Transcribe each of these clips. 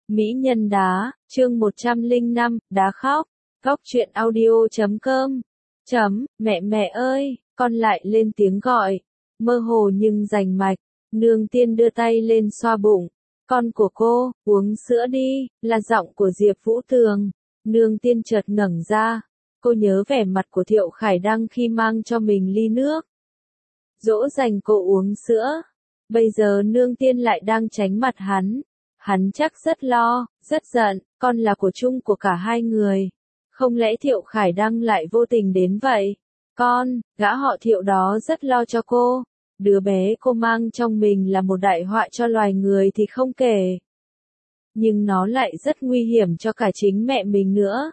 Mỹ nhân đá, chương 105, đá khóc. Góc truyện audio.com. Mẹ ơi, con lại lên tiếng gọi. Mơ hồ nhưng rành mạch. Nương Tiên đưa tay lên xoa bụng. Con của cô, uống sữa đi, là giọng của Diệp Vũ Tường. Nương Tiên chợt ngẩng ra. Cô nhớ vẻ mặt của Thiệu Khải Đăng khi mang cho mình ly nước. Dỗ dành cô uống sữa. Bây giờ Nương Tiên lại đang tránh mặt hắn. Hắn chắc rất lo, rất giận, con là của chung của cả hai người. Không lẽ Thiệu Khải Đăng lại vô tình đến vậy? Con, gã họ Thiệu đó rất lo cho cô. Đứa bé cô mang trong mình là một đại họa cho loài người thì không kể. Nhưng nó lại rất nguy hiểm cho cả chính mẹ mình nữa.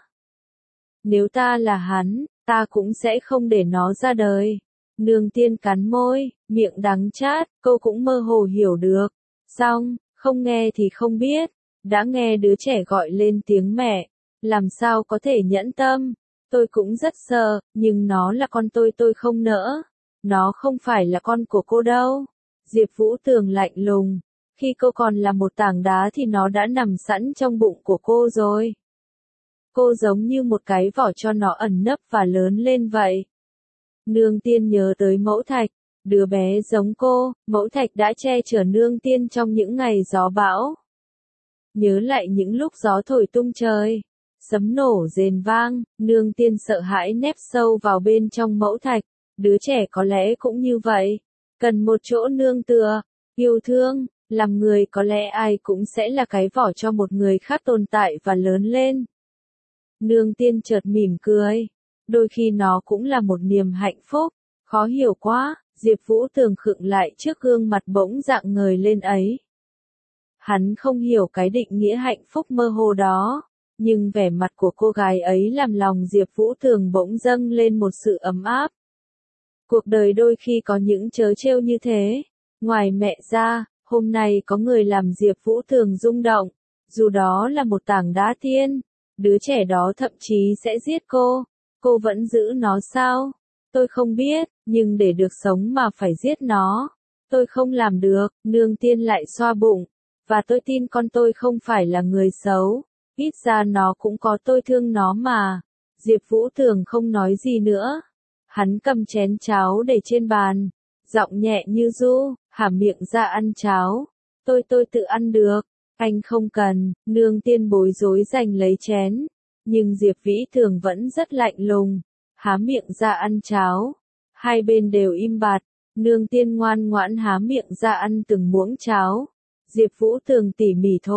Nếu ta là hắn, ta cũng sẽ không để nó ra đời. Nương Tiên cắn môi, miệng đắng chát, cô cũng mơ hồ hiểu được. Xong, không nghe thì không biết, đã nghe đứa trẻ gọi lên tiếng mẹ, làm sao có thể nhẫn tâm. Tôi cũng rất sợ, nhưng nó là con tôi không nỡ. Nó không phải là con của cô đâu. Diệp Vũ Tường lạnh lùng. Khi cô còn là một tảng đá thì nó đã nằm sẵn trong bụng của cô rồi. Cô giống như một cái vỏ cho nó ẩn nấp và lớn lên vậy. Nương Tiên nhớ tới Mẫu Thạch. Đứa bé giống cô, Mẫu Thạch đã che chở Nương Tiên trong những ngày gió bão. Nhớ lại những lúc gió thổi tung trời, sấm nổ rền vang, Nương Tiên sợ hãi nép sâu vào bên trong Mẫu Thạch. Đứa trẻ có lẽ cũng như vậy, cần một chỗ nương tựa, yêu thương, làm người có lẽ ai cũng sẽ là cái vỏ cho một người khác tồn tại và lớn lên. Nương Tiên chợt mỉm cười, đôi khi nó cũng là một niềm hạnh phúc, khó hiểu quá. Diệp Vũ Tường khựng lại trước gương mặt bỗng rạng ngời lên ấy. Hắn không hiểu cái định nghĩa hạnh phúc mơ hồ đó, nhưng vẻ mặt của cô gái ấy làm lòng Diệp Vũ Tường bỗng dâng lên một sự ấm áp. Cuộc đời đôi khi có những trớ trêu như thế. Ngoài mẹ ra, hôm nay có người làm Diệp Vũ Tường rung động, dù đó là một tảng đá tiên. Đứa trẻ đó thậm chí sẽ giết cô vẫn giữ nó sao? Tôi không biết, nhưng để được sống mà phải giết nó, tôi không làm được. Nương Tiên lại xoa bụng, và tôi tin con tôi không phải là người xấu, ít ra nó cũng có tôi thương nó mà. Diệp Vũ Tường không nói gì nữa. Hắn cầm chén cháo để trên bàn, giọng nhẹ như ru, há miệng ra ăn cháo. Tôi tự ăn được, anh không cần. Nương Tiên bối rối giành lấy chén, nhưng Diệp Vĩ Tường vẫn rất lạnh lùng, há miệng ra ăn cháo. Hai bên đều im bặt, Nương Tiên ngoan ngoãn há miệng ra ăn từng muỗng cháo. Diệp Vũ Tường tỉ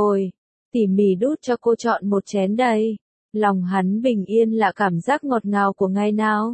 mỉ đút cho cô chọn một chén đầy. Lòng hắn bình yên là cảm giác ngọt ngào của ngày nào.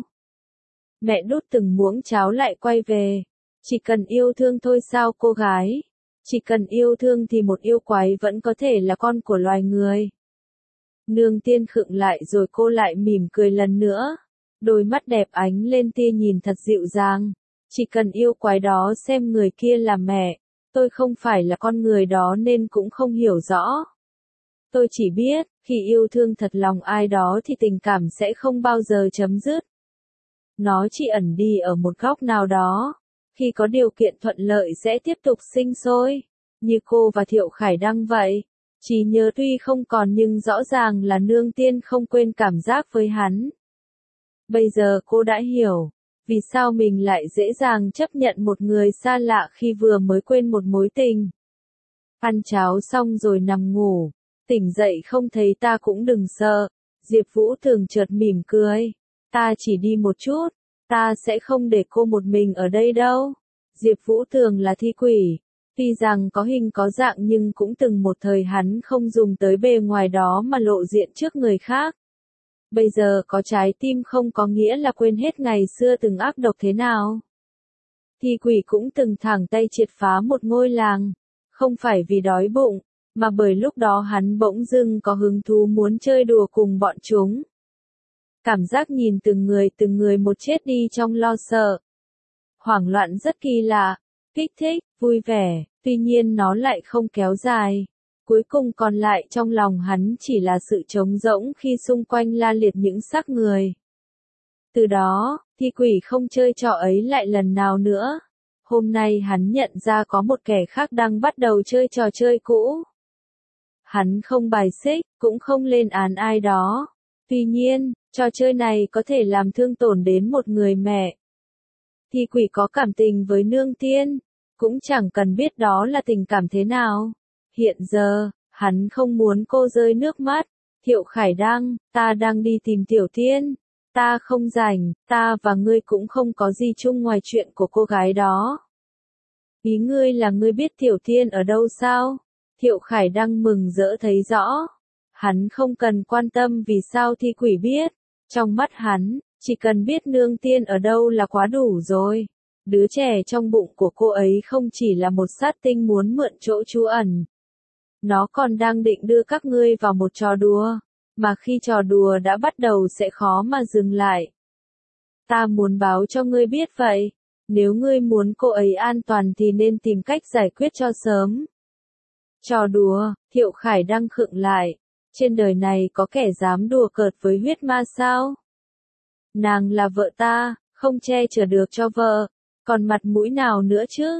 Mẹ đút từng muỗng cháo lại quay về. Chỉ cần yêu thương thôi sao cô gái? Chỉ cần yêu thương thì một yêu quái vẫn có thể là con của loài người. Nương Tiên khựng lại rồi cô lại mỉm cười lần nữa. Đôi mắt đẹp ánh lên tia nhìn thật dịu dàng. Chỉ cần yêu quái đó xem người kia là mẹ. Tôi không phải là con người đó nên cũng không hiểu rõ. Tôi chỉ biết, khi yêu thương thật lòng ai đó thì tình cảm sẽ không bao giờ chấm dứt. Nó chỉ ẩn đi ở một góc nào đó. Khi có điều kiện thuận lợi sẽ tiếp tục sinh sôi. Như cô và Thiệu Khải Đăng vậy. Trí nhớ tuy không còn nhưng rõ ràng là Nương Tiên không quên cảm giác với hắn. Bây giờ cô đã hiểu, vì sao mình lại dễ dàng chấp nhận một người xa lạ khi vừa mới quên một mối tình. Ăn cháo xong rồi nằm ngủ, tỉnh dậy không thấy ta cũng đừng sợ. Diệp Vũ Tường chợt mỉm cười. Ta chỉ đi một chút, ta sẽ không để cô một mình ở đây đâu. Diệp Vũ Tường là thi quỷ, tuy rằng có hình có dạng nhưng cũng từng một thời hắn không dùng tới bề ngoài đó mà lộ diện trước người khác. Bây giờ có trái tim không có nghĩa là quên hết ngày xưa từng ác độc thế nào. Thi quỷ cũng từng thẳng tay triệt phá một ngôi làng, không phải vì đói bụng, mà bởi lúc đó hắn bỗng dưng có hứng thú muốn chơi đùa cùng bọn chúng. Cảm giác nhìn từng người một chết đi trong lo sợ. Hoảng loạn rất kỳ lạ, kích thích, vui vẻ, tuy nhiên nó lại không kéo dài. Cuối cùng còn lại trong lòng hắn chỉ là sự trống rỗng khi xung quanh la liệt những xác người. Từ đó, thi quỷ không chơi trò ấy lại lần nào nữa. Hôm nay hắn nhận ra có một kẻ khác đang bắt đầu chơi trò chơi cũ. Hắn không bài xích, cũng không lên án ai đó. Tuy nhiên, trò chơi này có thể làm thương tổn đến một người mẹ. Thi quỷ có cảm tình với nương tiên, cũng chẳng cần biết đó là tình cảm thế nào. Hiện giờ, hắn không muốn cô rơi nước mắt. Thiệu Khải Đăng, ta đang đi tìm Tiểu Tiên. Ta không rảnh, ta và ngươi cũng không có gì chung ngoài chuyện của cô gái đó. Ý ngươi là ngươi biết Tiểu Tiên ở đâu sao? Thiệu Khải Đăng mừng rỡ thấy rõ. Hắn không cần quan tâm vì sao thi quỷ biết. Trong mắt hắn, chỉ cần biết nương tiên ở đâu là quá đủ rồi. Đứa trẻ trong bụng của cô ấy không chỉ là một sát tinh muốn mượn chỗ trú ẩn. Nó còn đang định đưa các ngươi vào một trò đùa, mà khi trò đùa đã bắt đầu sẽ khó mà dừng lại. Ta muốn báo cho ngươi biết vậy. Nếu ngươi muốn cô ấy an toàn thì nên tìm cách giải quyết cho sớm. Trò đùa, Thiệu Khải Đăng khựng lại. Trên đời này có kẻ dám đùa cợt với huyết ma sao? Nàng là vợ ta, không che chở được cho vợ. Còn mặt mũi nào nữa chứ?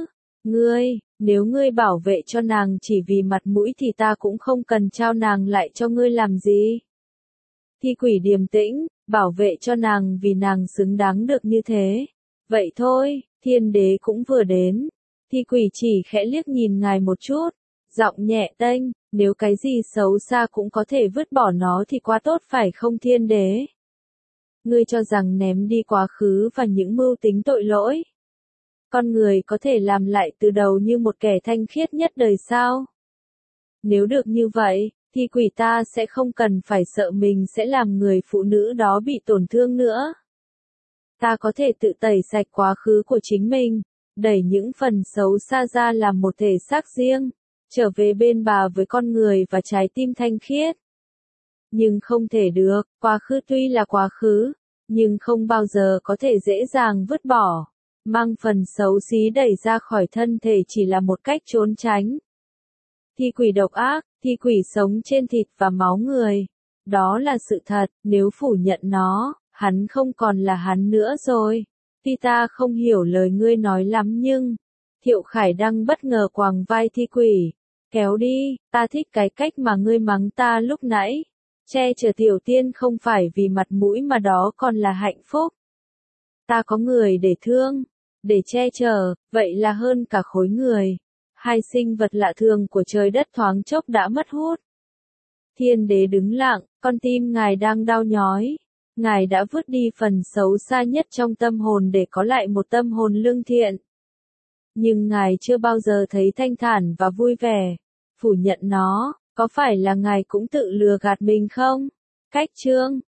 Nếu ngươi bảo vệ cho nàng chỉ vì mặt mũi thì ta cũng không cần trao nàng lại cho ngươi làm gì. Thi quỷ điềm tĩnh, bảo vệ cho nàng vì nàng xứng đáng được như thế. Vậy thôi, thiên đế cũng vừa đến. Thi quỷ chỉ khẽ liếc nhìn ngài một chút, giọng nhẹ tênh, nếu cái gì xấu xa cũng có thể vứt bỏ nó thì quá tốt phải không thiên đế? Ngươi cho rằng ném đi quá khứ và những mưu tính tội lỗi, con người có thể làm lại từ đầu như một kẻ thanh khiết nhất đời sao? Nếu được như vậy, thì quỷ ta sẽ không cần phải sợ mình sẽ làm người phụ nữ đó bị tổn thương nữa. Ta có thể tự tẩy sạch quá khứ của chính mình, đẩy những phần xấu xa ra làm một thể xác riêng, trở về bên bà với con người và trái tim thanh khiết. Nhưng không thể được, quá khứ tuy là quá khứ, nhưng không bao giờ có thể dễ dàng vứt bỏ. Mang phần xấu xí đẩy ra khỏi thân thể chỉ là một cách trốn tránh. Thi quỷ độc ác, thi quỷ sống trên thịt và máu người. Đó là sự thật, nếu phủ nhận nó, hắn không còn là hắn nữa rồi. Tuy ta không hiểu lời ngươi nói lắm nhưng... Thiệu Khải Đăng bất ngờ quàng vai thi quỷ. Kéo đi, ta thích cái cách mà ngươi mắng ta lúc nãy. Che chở Tiểu Tiên không phải vì mặt mũi mà đó còn là hạnh phúc. Ta có người để thương, để che chở, vậy là hơn cả khối người. Hai sinh vật lạ thường của trời đất thoáng chốc đã mất hút. Thiên đế đứng lặng, con tim ngài đang đau nhói. Ngài đã vứt đi phần xấu xa nhất trong tâm hồn để có lại một tâm hồn lương thiện. Nhưng ngài chưa bao giờ thấy thanh thản và vui vẻ. Phủ nhận nó, có phải là ngài cũng tự lừa gạt mình không? Cách chương